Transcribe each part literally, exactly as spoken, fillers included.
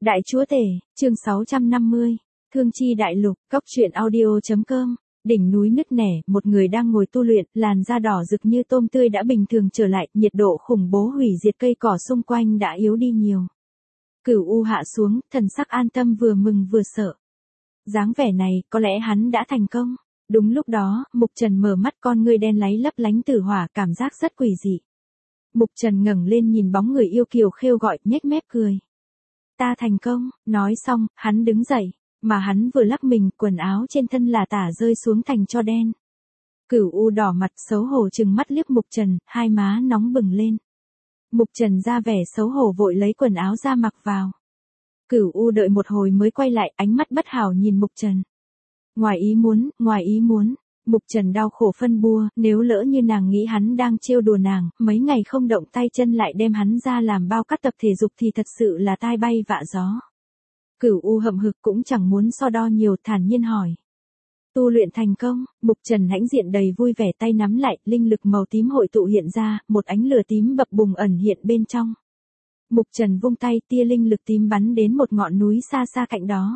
Đại chúa tể, chương sáu trăm năm mươi, Thương chi đại lục, cóc truyện audio.com. Đỉnh núi nứt nẻ, một người đang ngồi tu luyện, làn da đỏ rực như tôm tươi đã bình thường trở lại, nhiệt độ khủng bố hủy diệt cây cỏ xung quanh đã yếu đi nhiều. Cửu U hạ xuống, thần sắc an tâm vừa mừng vừa sợ. Dáng vẻ này, có lẽ hắn đã thành công. Đúng lúc đó, Mục Trần mở mắt, con ngươi đen láy lấp lánh tử hỏa, cảm giác rất quỷ dị. Mục Trần ngẩng lên nhìn bóng người yêu kiều khêu gọi, nhếch mép cười. Ta thành công, nói xong, hắn đứng dậy, mà hắn vừa lắc mình, quần áo trên thân là tả rơi xuống thành tro đen. Cửu U đỏ mặt xấu hổ trừng mắt liếc Mục Trần, hai má nóng bừng lên. Mục Trần ra vẻ xấu hổ vội lấy quần áo ra mặc vào. Cửu U đợi một hồi mới quay lại, ánh mắt bất hảo nhìn Mục Trần. Ngoài ý muốn, ngoài ý muốn. Mục Trần đau khổ phân bua, nếu lỡ như nàng nghĩ hắn đang trêu đùa nàng, mấy ngày không động tay chân lại đem hắn ra làm bao cát tập thể dục thì thật sự là tai bay vạ gió. Cửu U hậm hực cũng chẳng muốn so đo nhiều, thản nhiên hỏi. Tu luyện thành công, Mục Trần hãnh diện đầy vui vẻ, tay nắm lại, linh lực màu tím hội tụ hiện ra, một ánh lửa tím bập bùng ẩn hiện bên trong. Mục Trần vung tay, tia linh lực tím bắn đến một ngọn núi xa xa cạnh đó.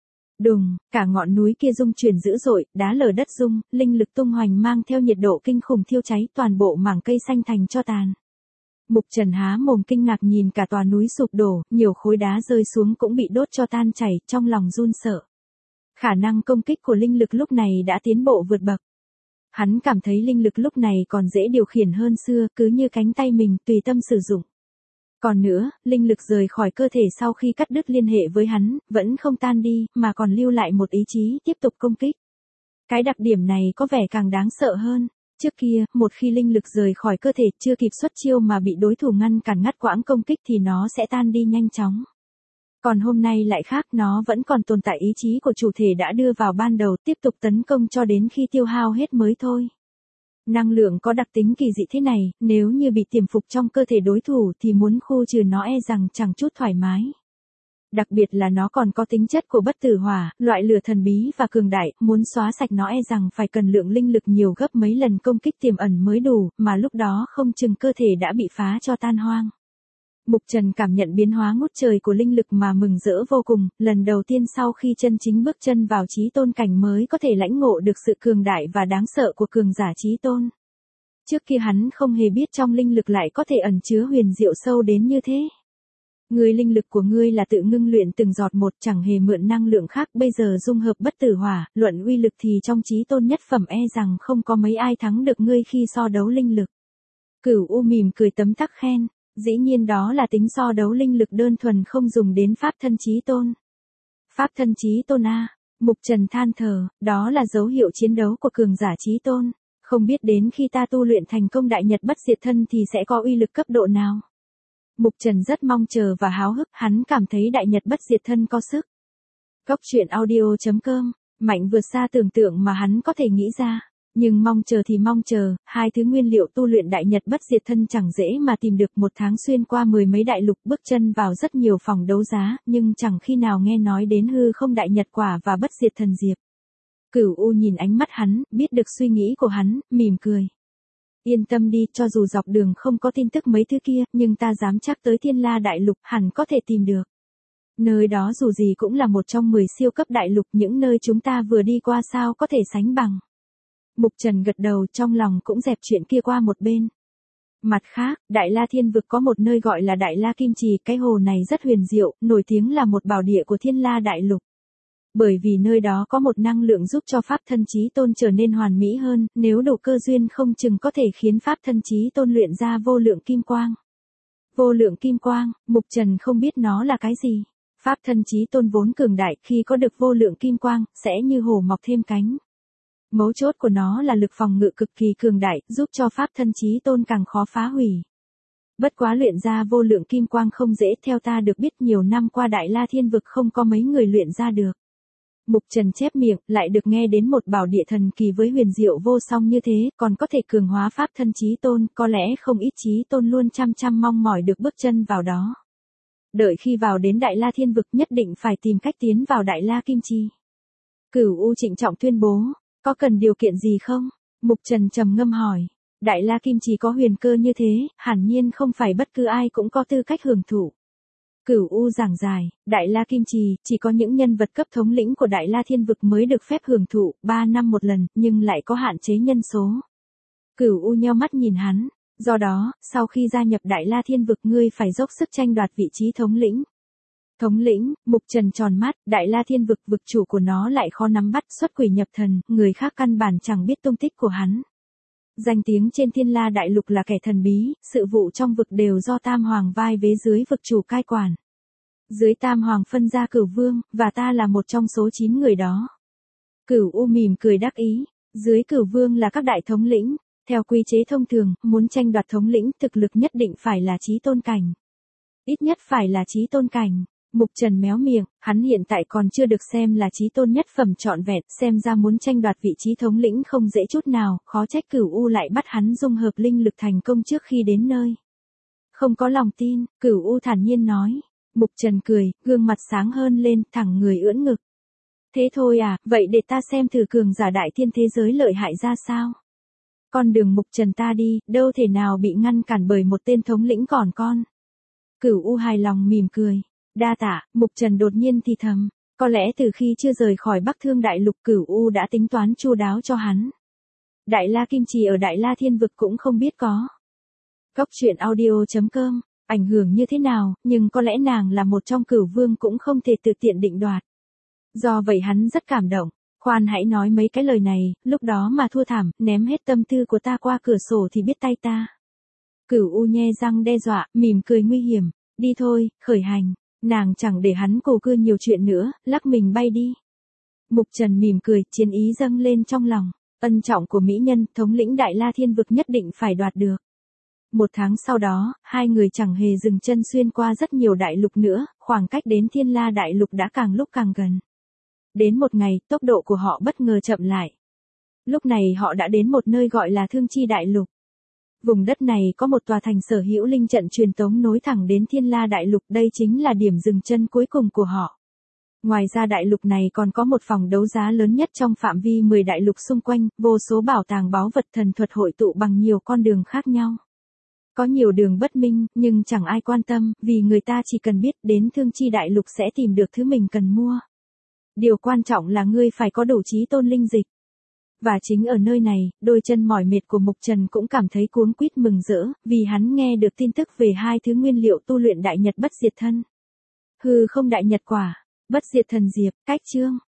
Đùng, cả ngọn núi kia rung chuyển dữ dội, đá lở đất rung, linh lực tung hoành mang theo nhiệt độ kinh khủng thiêu cháy toàn bộ mảng cây xanh thành tro tàn. Mục Trần há mồm kinh ngạc nhìn cả tòa núi sụp đổ, nhiều khối đá rơi xuống cũng bị đốt cho tan chảy, trong lòng run sợ. Khả năng công kích của linh lực lúc này đã tiến bộ vượt bậc. Hắn cảm thấy linh lực lúc này còn dễ điều khiển hơn xưa, cứ như cánh tay mình tùy tâm sử dụng. Còn nữa, linh lực rời khỏi cơ thể sau khi cắt đứt liên hệ với hắn, vẫn không tan đi, mà còn lưu lại một ý chí tiếp tục công kích. Cái đặc điểm này có vẻ càng đáng sợ hơn. Trước kia, một khi linh lực rời khỏi cơ thể chưa kịp xuất chiêu mà bị đối thủ ngăn cản ngắt quãng công kích thì nó sẽ tan đi nhanh chóng. Còn hôm nay lại khác, nó vẫn còn tồn tại ý chí của chủ thể đã đưa vào ban đầu, tiếp tục tấn công cho đến khi tiêu hao hết mới thôi. Năng lượng có đặc tính kỳ dị thế này, nếu như bị tiềm phục trong cơ thể đối thủ thì muốn khu trừ nó e rằng chẳng chút thoải mái. Đặc biệt là nó còn có tính chất của bất tử hỏa, loại lửa thần bí và cường đại, muốn xóa sạch nó e rằng phải cần lượng linh lực nhiều gấp mấy lần công kích tiềm ẩn mới đủ, mà lúc đó không chừng cơ thể đã bị phá cho tan hoang. Mục Trần cảm nhận biến hóa ngút trời của linh lực mà mừng rỡ vô cùng, lần đầu tiên sau khi chân chính bước chân vào chí tôn cảnh mới có thể lãnh ngộ được sự cường đại và đáng sợ của cường giả chí tôn. Trước kia hắn không hề biết trong linh lực lại có thể ẩn chứa huyền diệu sâu đến như thế. Ngươi linh lực của ngươi là tự ngưng luyện từng giọt một, chẳng hề mượn năng lượng khác, bây giờ dung hợp bất tử hỏa, luận uy lực thì trong chí tôn nhất phẩm e rằng không có mấy ai thắng được ngươi khi so đấu linh lực. Cửu U mỉm cười tấm tắc khen. Dĩ nhiên đó là tính so đấu linh lực đơn thuần không dùng đến pháp thân chí tôn. Pháp thân chí tôn a, Mục Trần than thở, đó là dấu hiệu chiến đấu của cường giả chí tôn, không biết đến khi ta tu luyện thành công đại nhật bất diệt thân thì sẽ có uy lực cấp độ nào. Mục Trần rất mong chờ và háo hức, hắn cảm thấy đại nhật bất diệt thân có sức. Cóc truyện audio.com, mạnh vượt xa tưởng tượng mà hắn có thể nghĩ ra. Nhưng mong chờ thì mong chờ, hai thứ nguyên liệu tu luyện đại nhật bất diệt thân chẳng dễ mà tìm được, một tháng xuyên qua mười mấy đại lục, bước chân vào rất nhiều phòng đấu giá, nhưng chẳng khi nào nghe nói đến hư không đại nhật quả và bất diệt thần diệp. Cửu U nhìn ánh mắt hắn, biết được suy nghĩ của hắn, mỉm cười. Yên tâm đi, cho dù dọc đường không có tin tức mấy thứ kia, nhưng ta dám chắc tới Thiên La đại lục hẳn có thể tìm được. Nơi đó dù gì cũng là một trong mười siêu cấp đại lục, những nơi chúng ta vừa đi qua sao có thể sánh bằng. Mục Trần gật đầu, trong lòng cũng dẹp chuyện kia qua một bên. Mặt khác, Đại La Thiên Vực có một nơi gọi là Đại La Kim Trì, cái hồ này rất huyền diệu, nổi tiếng là một bảo địa của Thiên La đại lục. Bởi vì nơi đó có một năng lượng giúp cho pháp thân chí tôn trở nên hoàn mỹ hơn, nếu đủ cơ duyên không chừng có thể khiến pháp thân chí tôn luyện ra vô lượng kim quang. Vô lượng kim quang, Mục Trần không biết nó là cái gì. Pháp thân chí tôn vốn cường đại, khi có được vô lượng kim quang, sẽ như hổ mọc thêm cánh. Mấu chốt của nó là lực phòng ngự cực kỳ cường đại, giúp cho pháp thân chí tôn càng khó phá hủy. Bất quá luyện ra vô lượng kim quang không dễ, theo ta được biết nhiều năm qua Đại La Thiên Vực không có mấy người luyện ra được. Mục Trần chép miệng, lại được nghe đến một bảo địa thần kỳ với huyền diệu vô song như thế, còn có thể cường hóa pháp thân chí tôn, có lẽ không ít chí tôn luôn chăm chăm mong mỏi được bước chân vào đó. Đợi khi vào đến Đại La Thiên Vực nhất định phải tìm cách tiến vào Đại La Kim Chi. Cửu U trịnh trọng tuyên bố. Có cần điều kiện gì không? Mục Trần trầm ngâm hỏi. Đại La Kim Chỉ có huyền cơ như thế, hẳn nhiên không phải bất cứ ai cũng có tư cách hưởng thụ. Cửu U giảng giải, Đại La Kim Trì, chỉ có những nhân vật cấp thống lĩnh của Đại La Thiên Vực mới được phép hưởng thụ, ba năm một lần, nhưng lại có hạn chế nhân số. Cửu U nheo mắt nhìn hắn, do đó, sau khi gia nhập Đại La Thiên Vực ngươi phải dốc sức tranh đoạt vị trí thống lĩnh. Thống lĩnh, Mục Trần tròn mắt, Đại La Thiên Vực, vực chủ của nó lại khó nắm bắt, xuất quỷ nhập thần, người khác căn bản chẳng biết tung tích của hắn. Danh tiếng trên Thiên La Đại Lục là kẻ thần bí, sự vụ trong vực đều do Tam Hoàng vai vế dưới vực chủ cai quản. Dưới Tam Hoàng phân ra Cửu Vương, và ta là một trong số chín người đó. Cửu U mỉm cười đắc ý, dưới Cửu Vương là các đại thống lĩnh, theo quy chế thông thường, muốn tranh đoạt thống lĩnh, thực lực nhất định phải là chí tôn cảnh. Ít nhất phải là chí tôn cảnh. Mục Trần méo miệng, hắn hiện tại còn chưa được xem là chí tôn nhất phẩm trọn vẹn, xem ra muốn tranh đoạt vị trí thống lĩnh không dễ chút nào, khó trách Cửu U lại bắt hắn dung hợp linh lực thành công trước khi đến nơi. Không có lòng tin, Cửu U thản nhiên nói. Mục Trần cười, gương mặt sáng hơn lên, thẳng người ưỡn ngực. Thế thôi à, vậy để ta xem thử cường giả đại thiên thế giới lợi hại ra sao. Con đường Mục Trần ta đi, đâu thể nào bị ngăn cản bởi một tên thống lĩnh còn con. Cửu U hài lòng mỉm cười. Đa tạ, Mục Trần đột nhiên thì thầm, có lẽ từ khi chưa rời khỏi Bắc Thương Đại Lục Cửu U đã tính toán chu đáo cho hắn. Đại La Kim Trì ở Đại La Thiên Vực cũng không biết có. Góc truyện audio chấm com, ảnh hưởng như thế nào, nhưng có lẽ nàng là một trong Cửu Vương cũng không thể tự tiện định đoạt. Do vậy hắn rất cảm động, khoan hãy nói mấy cái lời này, lúc đó mà thua thảm, ném hết tâm tư của ta qua cửa sổ thì biết tay ta. Cửu U nhe răng đe dọa, mỉm cười nguy hiểm, đi thôi, khởi hành. Nàng chẳng để hắn cổ cưa nhiều chuyện nữa, lắc mình bay đi. Mục Trần mỉm cười, chiến ý dâng lên trong lòng. Ân trọng của mỹ nhân, thống lĩnh Đại La Thiên Vực nhất định phải đoạt được. Một tháng sau đó, hai người chẳng hề dừng chân xuyên qua rất nhiều đại lục nữa, khoảng cách đến Thiên La Đại Lục đã càng lúc càng gần. Đến một ngày, tốc độ của họ bất ngờ chậm lại. Lúc này họ đã đến một nơi gọi là Thương Chi Đại Lục. Vùng đất này có một tòa thành sở hữu linh trận truyền tống nối thẳng đến Thiên La Đại Lục, đây chính là điểm dừng chân cuối cùng của họ. Ngoài ra đại lục này còn có một phòng đấu giá lớn nhất trong phạm vi mười đại lục xung quanh, vô số bảo tàng báu vật thần thuật hội tụ bằng nhiều con đường khác nhau. Có nhiều đường bất minh, nhưng chẳng ai quan tâm, vì người ta chỉ cần biết đến Thương Chi Đại Lục sẽ tìm được thứ mình cần mua. Điều quan trọng là ngươi phải có đủ trí tôn linh dịch. Và chính ở nơi này, đôi chân mỏi mệt của Mục Trần cũng cảm thấy cuống quýt mừng rỡ, vì hắn nghe được tin tức về hai thứ nguyên liệu tu luyện đại nhật bất diệt thân. Hư không đại nhật quả, bất diệt thần diệp, cách chương.